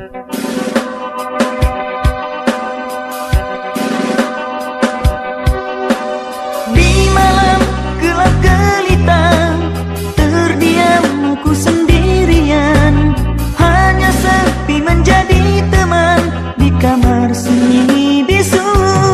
Di malam gelap gelita, terdiam aku sendirian, hanya sepi menjadi teman di kamar sunyi bisu.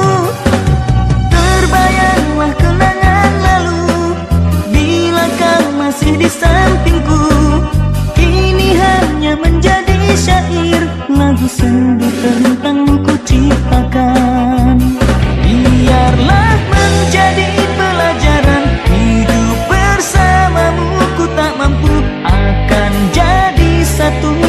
Terbayanglah kenangan lalu, bila kau masih di sampingku. Kini hanya menjadi syair, lagu sendu tentangmu ku ciptakan. Biarlah menjadi pelajaran, hidup bersamamu ku tak mampu akan jadi satu.